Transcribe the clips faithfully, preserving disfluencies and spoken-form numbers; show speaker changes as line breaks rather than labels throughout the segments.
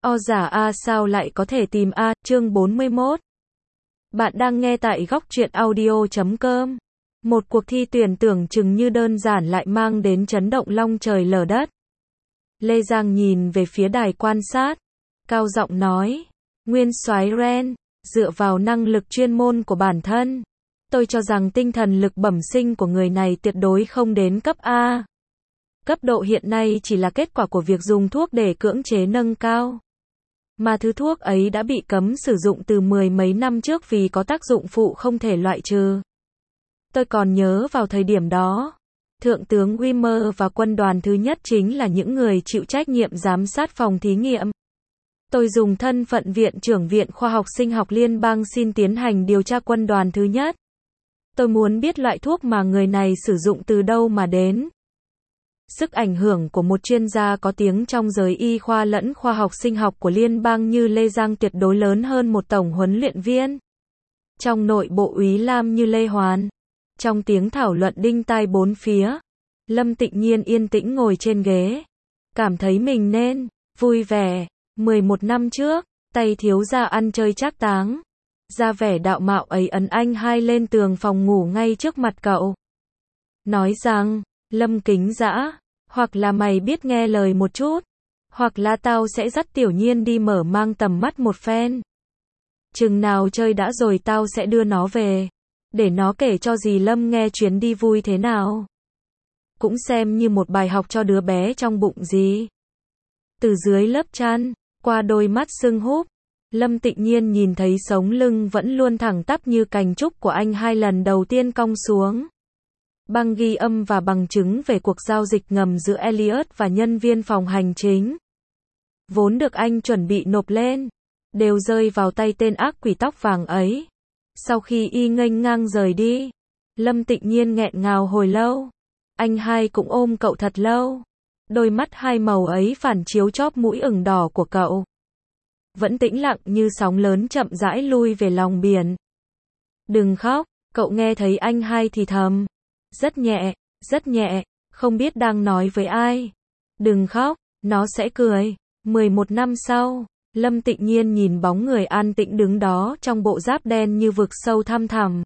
O giả A sao lại có thể tìm A, chương bốn mươi mốt. Bạn đang nghe tại góc truyện audio chấm com. Một cuộc thi tuyển tưởng chừng như đơn giản lại mang đến chấn động long trời lở đất. Lê Giang nhìn về phía đài quan sát, cao giọng nói, Nguyên soái Ren, dựa vào năng lực chuyên môn của bản thân, tôi cho rằng tinh thần lực bẩm sinh của người này tuyệt đối không đến cấp A. Cấp độ hiện nay chỉ là kết quả của việc dùng thuốc để cưỡng chế nâng cao. Mà thứ thuốc ấy đã bị cấm sử dụng từ mười mấy năm trước vì có tác dụng phụ không thể loại trừ. Tôi còn nhớ vào thời điểm đó, Thượng tướng Wimmer và quân đoàn thứ nhất chính là những người chịu trách nhiệm giám sát phòng thí nghiệm. Tôi dùng thân phận Viện trưởng Viện Khoa học Sinh học Liên bang xin tiến hành điều tra quân đoàn thứ nhất. Tôi muốn biết loại thuốc mà người này sử dụng từ đâu mà đến. Sức ảnh hưởng của một chuyên gia có tiếng trong giới y khoa lẫn khoa học sinh học của liên bang như Lê Giang tuyệt đối lớn hơn một tổng huấn luyện viên trong nội bộ úy lam như Lê Hoàn. Trong tiếng thảo luận đinh tai bốn phía, Lâm Tịnh Nhiên yên tĩnh ngồi trên ghế, cảm thấy mình nên vui vẻ. mười một năm trước, tay thiếu gia ăn chơi trác táng, ra vẻ đạo mạo ấy ấn anh hai lên tường phòng ngủ ngay trước mặt cậu, nói rằng, Lâm Kính Dã, hoặc là mày biết nghe lời một chút, hoặc là tao sẽ dắt Tiểu Nhiên đi mở mang tầm mắt một phen. Chừng nào chơi đã rồi tao sẽ đưa nó về, để nó kể cho dì Lâm nghe chuyến đi vui thế nào. Cũng xem như một bài học cho đứa bé trong bụng dì. Từ dưới lớp chăn, qua đôi mắt sưng húp, Lâm Tịnh Nhiên nhìn thấy sống lưng vẫn luôn thẳng tắp như cành trúc của anh hai lần đầu tiên cong xuống. Băng ghi âm và bằng chứng về cuộc giao dịch ngầm giữa Elliot và nhân viên phòng hành chính, vốn được anh chuẩn bị nộp lên, đều rơi vào tay tên ác quỷ tóc vàng ấy. Sau khi y nghênh ngang rời đi, Lâm Tịnh Nhiên nghẹn ngào hồi lâu. Anh hai cũng ôm cậu thật lâu. Đôi mắt hai màu ấy phản chiếu chóp mũi ửng đỏ của cậu. Vẫn tĩnh lặng như sóng lớn chậm rãi lui về lòng biển. Đừng khóc, cậu nghe thấy anh hai thì thầm. Rất nhẹ, rất nhẹ, không biết đang nói với ai. Đừng khóc, nó sẽ cười. mười một năm sau, Lâm Tịnh Nhiên nhìn bóng người an tĩnh đứng đó trong bộ giáp đen như vực sâu thăm thẳm.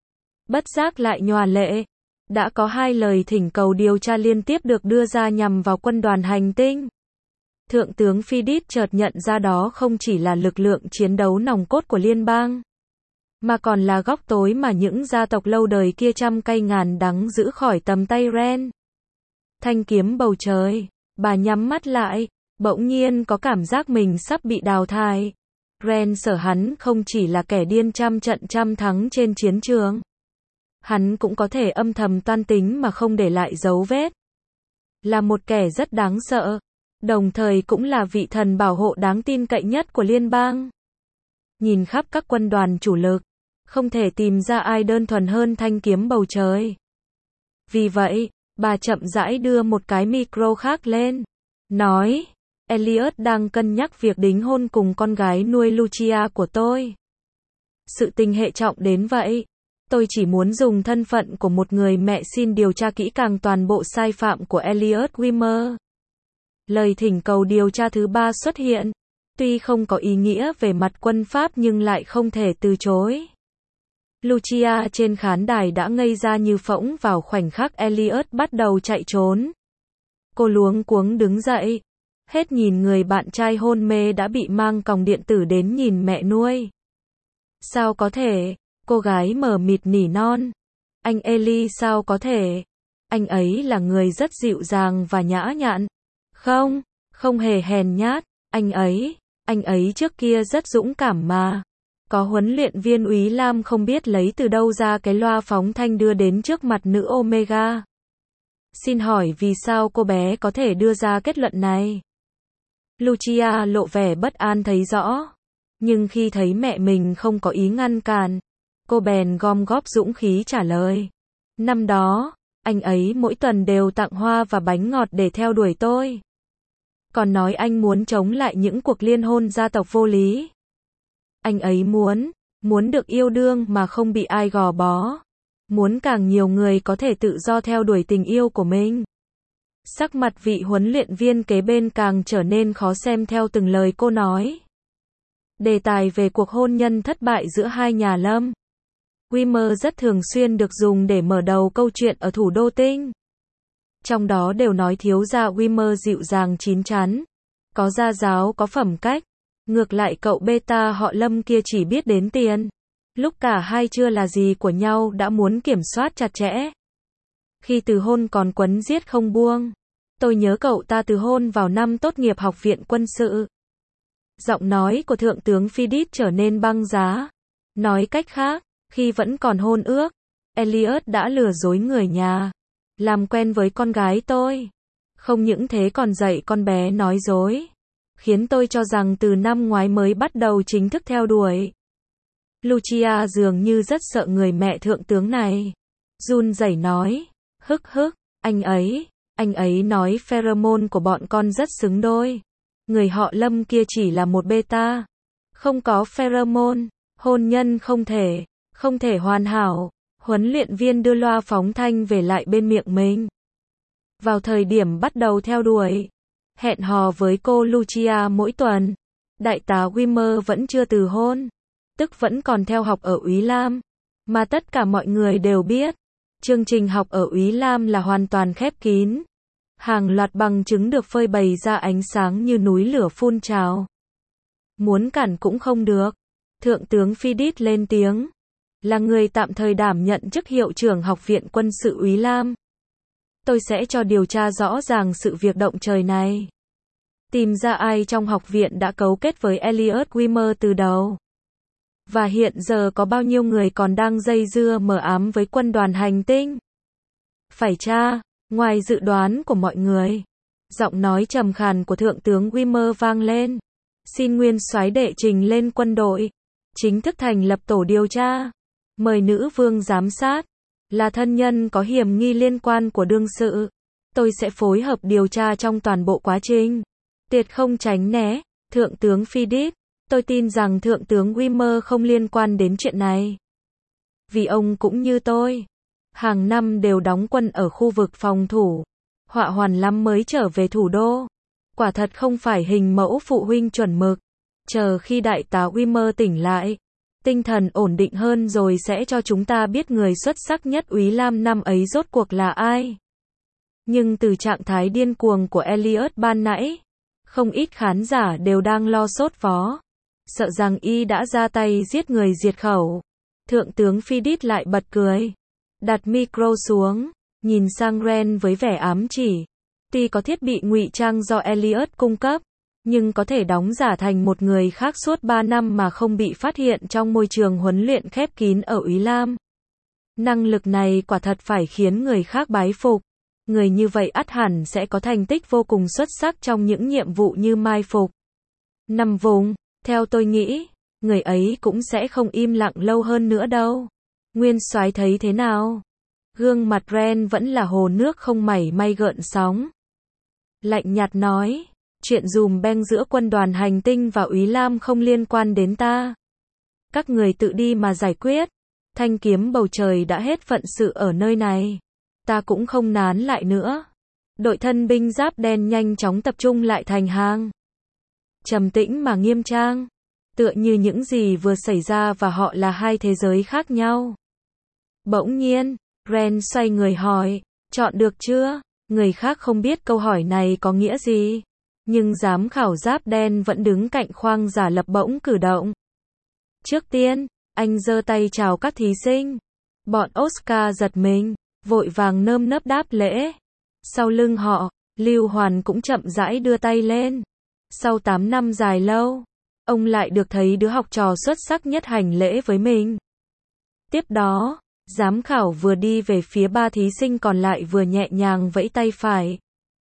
Bất giác lại nhòa lệ. Đã có hai lời thỉnh cầu điều tra liên tiếp được đưa ra nhằm vào quân đoàn hành tinh. Thượng tướng Phidip chợt nhận ra đó không chỉ là lực lượng chiến đấu nòng cốt của liên bang, mà còn là góc tối mà những gia tộc lâu đời kia trăm cây ngàn đắng giữ khỏi tầm tay Ren. Thanh kiếm bầu trời, bà nhắm mắt lại, bỗng nhiên có cảm giác mình sắp bị đào thải. Ren sợ hắn không chỉ là kẻ điên trăm trận trăm thắng trên chiến trường. Hắn cũng có thể âm thầm toan tính mà không để lại dấu vết. Là một kẻ rất đáng sợ, đồng thời cũng là vị thần bảo hộ đáng tin cậy nhất của liên bang. Nhìn khắp các quân đoàn chủ lực, không thể tìm ra ai đơn thuần hơn thanh kiếm bầu trời. Vì vậy, bà chậm rãi đưa một cái micro khác lên, nói, Elliot đang cân nhắc việc đính hôn cùng con gái nuôi Lucia của tôi. Sự tình hệ trọng đến vậy. Tôi chỉ muốn dùng thân phận của một người mẹ xin điều tra kỹ càng toàn bộ sai phạm của Elliot Wimmer. Lời thỉnh cầu điều tra thứ ba xuất hiện, tuy không có ý nghĩa về mặt quân pháp nhưng lại không thể từ chối. Lucia trên khán đài đã ngây ra như phỗng vào khoảnh khắc Elliot bắt đầu chạy trốn. Cô luống cuống đứng dậy, hết nhìn người bạn trai hôn mê đã bị mang còng điện tử đến nhìn mẹ nuôi. Sao có thể? Cô gái mờ mịt nỉ non. Anh Eli sao có thể? Anh ấy là người rất dịu dàng và nhã nhặn. Không, không hề hèn nhát. Anh ấy, anh ấy trước kia rất dũng cảm mà. Có huấn luyện viên úy lam không biết lấy từ đâu ra cái loa phóng thanh đưa đến trước mặt nữ Omega. Xin hỏi vì sao cô bé có thể đưa ra kết luận này? Lucia lộ vẻ bất an thấy rõ. Nhưng khi thấy mẹ mình không có ý ngăn cản, cô bèn gom góp dũng khí trả lời. Năm đó, anh ấy mỗi tuần đều tặng hoa và bánh ngọt để theo đuổi tôi. Còn nói anh muốn chống lại những cuộc liên hôn gia tộc vô lý. Anh ấy muốn, muốn được yêu đương mà không bị ai gò bó. Muốn càng nhiều người có thể tự do theo đuổi tình yêu của mình. Sắc mặt vị huấn luyện viên kế bên càng trở nên khó xem theo từng lời cô nói. Đề tài về cuộc hôn nhân thất bại giữa hai nhà Lâm Wimmer rất thường xuyên được dùng để mở đầu câu chuyện ở thủ đô Tinh. Trong đó đều nói thiếu gia Wimmer dịu dàng chín chắn, có gia giáo có phẩm cách. Ngược lại cậu beta họ Lâm kia chỉ biết đến tiền. Lúc cả hai chưa là gì của nhau đã muốn kiểm soát chặt chẽ. Khi từ hôn còn quấn giết không buông. Tôi nhớ cậu ta từ hôn vào năm tốt nghiệp học viện quân sự. Giọng nói của thượng tướng Philip trở nên băng giá. Nói cách khác, khi vẫn còn hôn ước, Elliot đã lừa dối người nhà, làm quen với con gái tôi. Không những thế còn dạy con bé nói dối, khiến tôi cho rằng từ năm ngoái mới bắt đầu chính thức theo đuổi. Lucia dường như rất sợ người mẹ thượng tướng này. Run rẩy nói, hức hức, anh ấy, anh ấy nói pheromone của bọn con rất xứng đôi. Người họ Lâm kia chỉ là một beta. Không có pheromone, hôn nhân không thể, không thể hoàn hảo. Huấn luyện viên đưa loa phóng thanh về lại bên miệng mình. Vào thời điểm bắt đầu theo đuổi, hẹn hò với cô Lucia mỗi tuần, đại tá Wimmer vẫn chưa từ hôn, tức vẫn còn theo học ở Úy Lam, mà tất cả mọi người đều biết, chương trình học ở Úy Lam là hoàn toàn khép kín. Hàng loạt bằng chứng được phơi bày ra ánh sáng như núi lửa phun trào. Muốn cản cũng không được. Thượng tướng Philip lên tiếng, là người tạm thời đảm nhận chức hiệu trưởng học viện quân sự Úy Lam. Tôi sẽ cho điều tra rõ ràng sự việc động trời này. Tìm ra ai trong học viện đã cấu kết với Elliot Wimmer từ đầu. Và hiện giờ có bao nhiêu người còn đang dây dưa mờ ám với quân đoàn hành tinh. Phải tra, ngoài dự đoán của mọi người. Giọng nói trầm khàn của thượng tướng Wimmer vang lên. Xin nguyên soái đệ trình lên quân đội. Chính thức thành lập tổ điều tra. Mời nữ vương giám sát. Là thân nhân có hiểm nghi liên quan của đương sự. Tôi sẽ phối hợp điều tra trong toàn bộ quá trình. Tuyệt không tránh né. Thượng tướng Philip, tôi tin rằng thượng tướng Wimmer không liên quan đến chuyện này. Vì ông cũng như tôi, hàng năm đều đóng quân ở khu vực phòng thủ. Họa hoàn lắm mới trở về thủ đô. Quả thật không phải hình mẫu phụ huynh chuẩn mực. Chờ khi đại tá Wimmer tỉnh lại, tinh thần ổn định hơn rồi sẽ cho chúng ta biết người xuất sắc nhất Úy Lam năm ấy rốt cuộc là ai. Nhưng từ trạng thái điên cuồng của Elliot ban nãy, không ít khán giả đều đang lo sốt vó, sợ rằng y đã ra tay giết người diệt khẩu. Thượng tướng Philip lại bật cười, đặt micro xuống, nhìn sang Ren với vẻ ám chỉ. Tuy có thiết bị ngụy trang do Elliot cung cấp, nhưng có thể đóng giả thành một người khác suốt ba năm mà không bị phát hiện trong môi trường huấn luyện khép kín ở Úy Lam. Năng lực này quả thật phải khiến người khác bái phục. Người như vậy ắt hẳn sẽ có thành tích vô cùng xuất sắc trong những nhiệm vụ như mai phục, nằm vùng. Theo tôi nghĩ, người ấy cũng sẽ không im lặng lâu hơn nữa đâu. Nguyên soái thấy thế nào? Gương mặt Ren vẫn là hồ nước không mảy may gợn sóng. Lạnh nhạt nói, chuyện dùm beng giữa quân đoàn hành tinh và Úy Lam không liên quan đến ta. Các người tự đi mà giải quyết. Thanh kiếm bầu trời đã hết phận sự ở nơi này. Ta cũng không nán lại nữa. Đội thân binh giáp đen nhanh chóng tập trung lại thành hàng. Trầm tĩnh mà nghiêm trang. Tựa như những gì vừa xảy ra và họ là hai thế giới khác nhau. Bỗng nhiên, Ren xoay người hỏi, chọn được chưa? Người khác không biết câu hỏi này có nghĩa gì. Nhưng giám khảo giáp đen vẫn đứng cạnh khoang giả lập bỗng cử động. Trước tiên, anh giơ tay chào các thí sinh. Bọn Oscar giật mình, vội vàng nơm nớp đáp lễ. Sau lưng họ, Lưu Hoàn cũng chậm rãi đưa tay lên. Sau tám năm dài lâu, ông lại được thấy đứa học trò xuất sắc nhất hành lễ với mình. Tiếp đó, giám khảo vừa đi về phía ba thí sinh còn lại vừa nhẹ nhàng vẫy tay phải,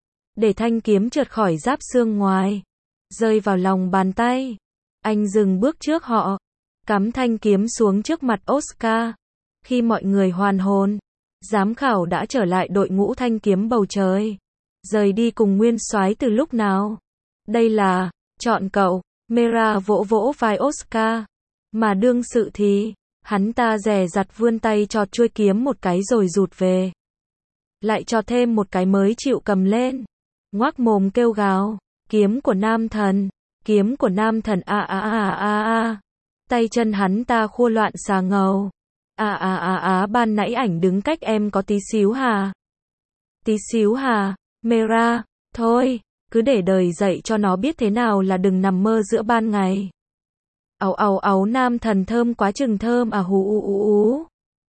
để thanh kiếm trượt khỏi giáp xương ngoài, rơi vào lòng bàn tay. Anh dừng bước trước họ, cắm thanh kiếm xuống trước mặt Oscar. Khi mọi người hoàn hồn, giám khảo đã trở lại đội ngũ thanh kiếm bầu trời, rời đi cùng nguyên soái từ lúc nào. Đây là, chọn cậu. Mera vỗ vỗ vai Oscar. Mà đương sự thì, hắn ta dè dặt vươn tay chọt chuôi kiếm một cái rồi rụt về. lại cho thêm một cái mới chịu cầm lên. Ngoác mồm kêu gào, kiếm của nam thần, kiếm của nam thần a a a a a. Tay chân hắn ta khua loạn xà ngầu. À à à à ban nãy ảnh đứng cách em có tí xíu hà. Tí xíu hà, Mera, thôi, cứ để đời dạy cho nó biết thế nào là đừng nằm mơ giữa ban ngày. Áo áo áo nam thần thơm quá chừng thơm à hú ú ú ú.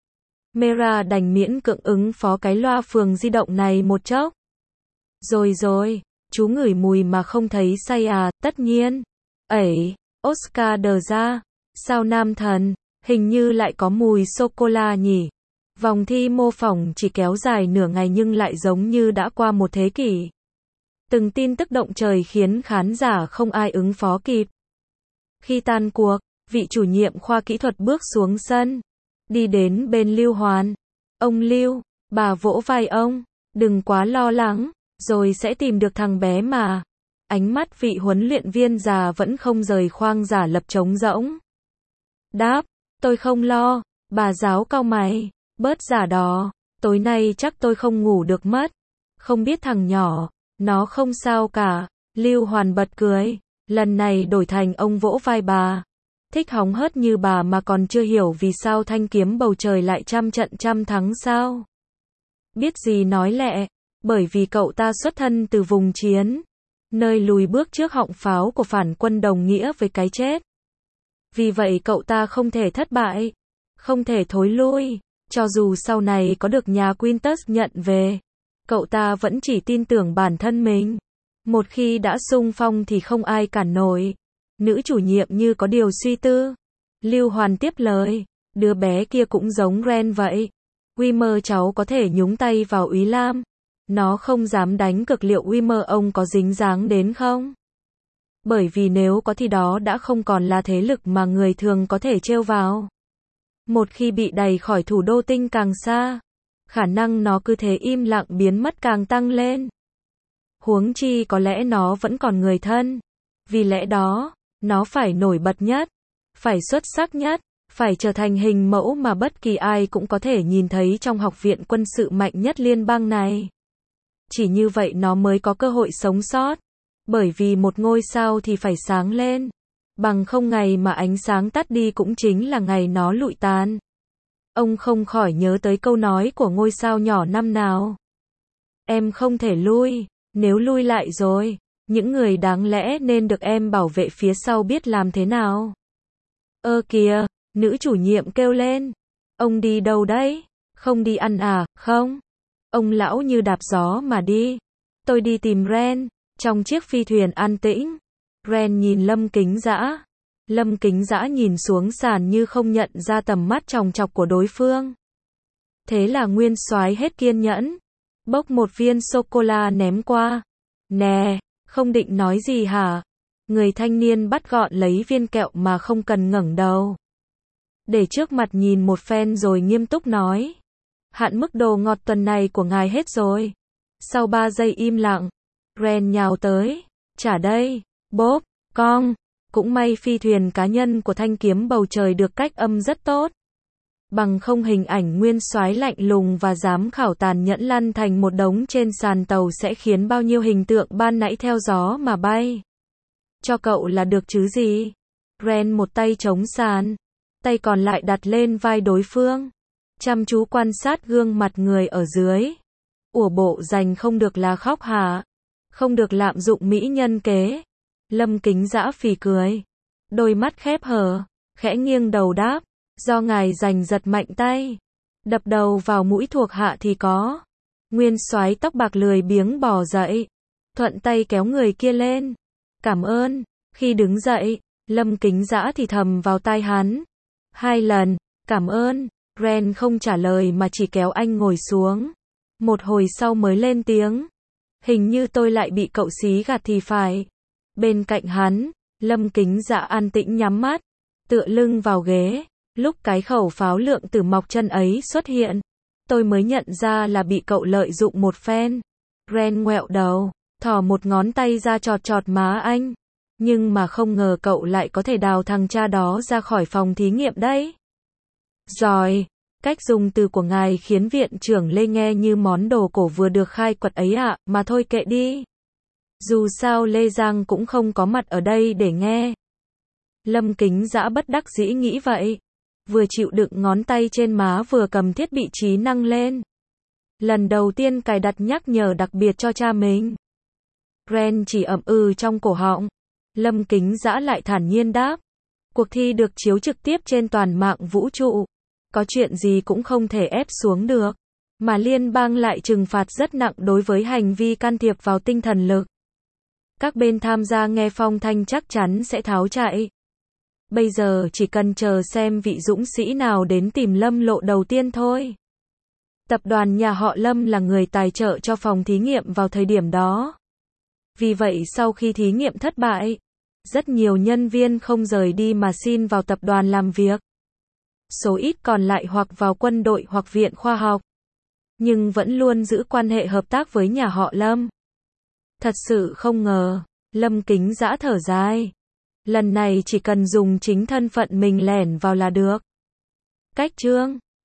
Mera đành miễn cưỡng ứng phó cái loa phường di động này một chốc. Rồi rồi, chú ngửi mùi mà không thấy say à, tất nhiên. Ấy, Oscar đờ ra, sao nam thần, hình như lại có mùi sô-cô-la nhỉ. Vòng thi mô phỏng chỉ kéo dài nửa ngày nhưng lại giống như đã qua một thế kỷ. Từng tin tức động trời khiến khán giả không ai ứng phó kịp. Khi tan cuộc, vị chủ nhiệm khoa kỹ thuật bước xuống sân, đi đến bên Lưu Hoàn. Ông Lưu, bà vỗ vai ông, đừng quá lo lắng, rồi sẽ tìm được thằng bé mà. Ánh mắt vị huấn luyện viên già vẫn không rời khoang giả lập trống rỗng. Đáp, tôi không lo, bà giáo cau mày, bớt giả đò, tối nay chắc tôi không ngủ được mất. Không biết thằng nhỏ, nó không sao cả. Lưu Hoàn bật cười, lần này đổi thành ông vỗ vai bà. Thích hóng hớt như bà mà còn chưa hiểu vì sao thanh kiếm bầu trời lại trăm trận trăm thắng sao. Biết gì nói lẹ, bởi vì cậu ta xuất thân từ vùng chiến, nơi lùi bước trước họng pháo của phản quân đồng nghĩa với cái chết. Vì vậy cậu ta không thể thất bại, không thể thối lui, cho dù sau này có được nhà Quintus nhận về. Cậu ta vẫn chỉ tin tưởng bản thân mình. Một khi đã xung phong thì không ai cản nổi. Nữ chủ nhiệm như có điều suy tư. Lưu Hoàn tiếp lời, đứa bé kia cũng giống Ren vậy. Wimmer cháu có thể nhúng tay vào Úy Lam. Nó không dám đánh cược liệu Wimmer ông có dính dáng đến không? Bởi vì nếu có thì đó đã không còn là thế lực mà người thường có thể trêu vào. Một khi bị đày khỏi thủ đô tinh càng xa, khả năng nó cứ thế im lặng biến mất càng tăng lên. Huống chi có lẽ nó vẫn còn người thân. Vì lẽ đó, nó phải nổi bật nhất, phải xuất sắc nhất, phải trở thành hình mẫu mà bất kỳ ai cũng có thể nhìn thấy trong học viện quân sự mạnh nhất liên bang này. Chỉ như vậy nó mới có cơ hội sống sót. Bởi vì một ngôi sao thì phải sáng lên. Bằng không ngày mà ánh sáng tắt đi cũng chính là ngày nó lụi tàn. Ông không khỏi nhớ tới câu nói của ngôi sao nhỏ năm nào. Em không thể lui, nếu lui lại rồi, những người đáng lẽ nên được em bảo vệ phía sau biết làm thế nào. Ơ kìa, nữ chủ nhiệm kêu lên. Ông đi đâu đấy? Không đi ăn à, không? Ông lão như đạp gió mà đi. Tôi đi tìm Ren. Trong chiếc phi thuyền an tĩnh, Ren nhìn Lâm Kính Dã. Lâm Kính Dã nhìn xuống sàn như không nhận ra tầm mắt chòng chọc của đối phương. Thế là Nguyên Soái hết kiên nhẫn, bốc một viên sô-cô-la ném qua. Nè, không định nói gì hả? Người thanh niên bắt gọn lấy viên kẹo mà không cần ngẩng đầu. Để trước mặt nhìn một phen rồi nghiêm túc nói. Hạn mức đồ ngọt tuần này của ngài hết rồi. Sau ba giây im lặng, Ren nhào tới, trả đây, bốp, cong. Cũng may phi thuyền cá nhân của thanh kiếm bầu trời được cách âm rất tốt. Bằng không hình ảnh Nguyên Soái lạnh lùng và giám khảo tàn nhẫn lăn thành một đống trên sàn tàu sẽ khiến bao nhiêu hình tượng ban nãy theo gió mà bay. Cho cậu là được chứ gì? Ren một tay chống sàn, tay còn lại đặt lên vai đối phương, chăm chú quan sát gương mặt người ở dưới. Ủa bộ dành không được là khóc hả? Không được lạm dụng mỹ nhân kế. Lâm Kính Dã phì cười, đôi mắt khép hờ, khẽ nghiêng đầu đáp, do ngài giành giật mạnh tay, đập đầu vào mũi thuộc hạ thì có. Nguyên Soái tóc bạc lười biếng bò dậy, thuận tay kéo người kia lên. Cảm ơn. Khi đứng dậy, Lâm Kính Dã thì thầm vào tai hắn. Hai lần, cảm ơn. Ren không trả lời mà chỉ kéo anh ngồi xuống. Một hồi sau mới lên tiếng. Hình như tôi lại bị cậu xí gạt thì phải. Bên cạnh hắn, Lâm Kính Dã an tĩnh nhắm mắt, tựa lưng vào ghế. Lúc cái khẩu pháo lượng tử mọc chân ấy xuất hiện, tôi mới nhận ra là bị cậu lợi dụng một phen. Ren ngoẹo đầu, thò một ngón tay ra chọt chọt má anh. Nhưng mà không ngờ cậu lại có thể đào thằng cha đó ra khỏi phòng thí nghiệm đấy. Rồi, Cách dùng từ của ngài khiến viện trưởng Lê nghe như món đồ cổ vừa được khai quật ấy ạ, mà thôi kệ đi. Dù sao Lê Giang cũng không có mặt ở đây để nghe. Lâm Kính Dã bất đắc dĩ nghĩ vậy. Vừa chịu đựng ngón tay trên má vừa cầm thiết bị trí năng lên. Lần đầu tiên cài đặt nhắc nhở đặc biệt cho cha mình. Ren chỉ ậm ừ trong cổ họng. Lâm Kính Dã lại thản nhiên đáp. Cuộc thi được chiếu trực tiếp trên toàn mạng vũ trụ. Có chuyện gì cũng không thể ép xuống được. Mà liên bang lại trừng phạt rất nặng đối với hành vi can thiệp vào tinh thần lực. Các bên tham gia nghe phong thanh chắc chắn sẽ tháo chạy. Bây giờ chỉ cần chờ xem vị dũng sĩ nào đến tìm Lâm Lộ đầu tiên thôi. Tập đoàn nhà họ Lâm là người tài trợ cho phòng thí nghiệm vào thời điểm đó. Vì vậy sau khi thí nghiệm thất bại, rất nhiều nhân viên không rời đi mà xin vào tập đoàn làm việc. Số ít còn lại hoặc vào quân đội hoặc viện khoa học. Nhưng vẫn luôn giữ quan hệ hợp tác với nhà họ Lâm. Thật sự không ngờ, Lâm Kính Dã thở dài. Lần này chỉ cần dùng chính thân phận mình lẻn vào là được. Cách chương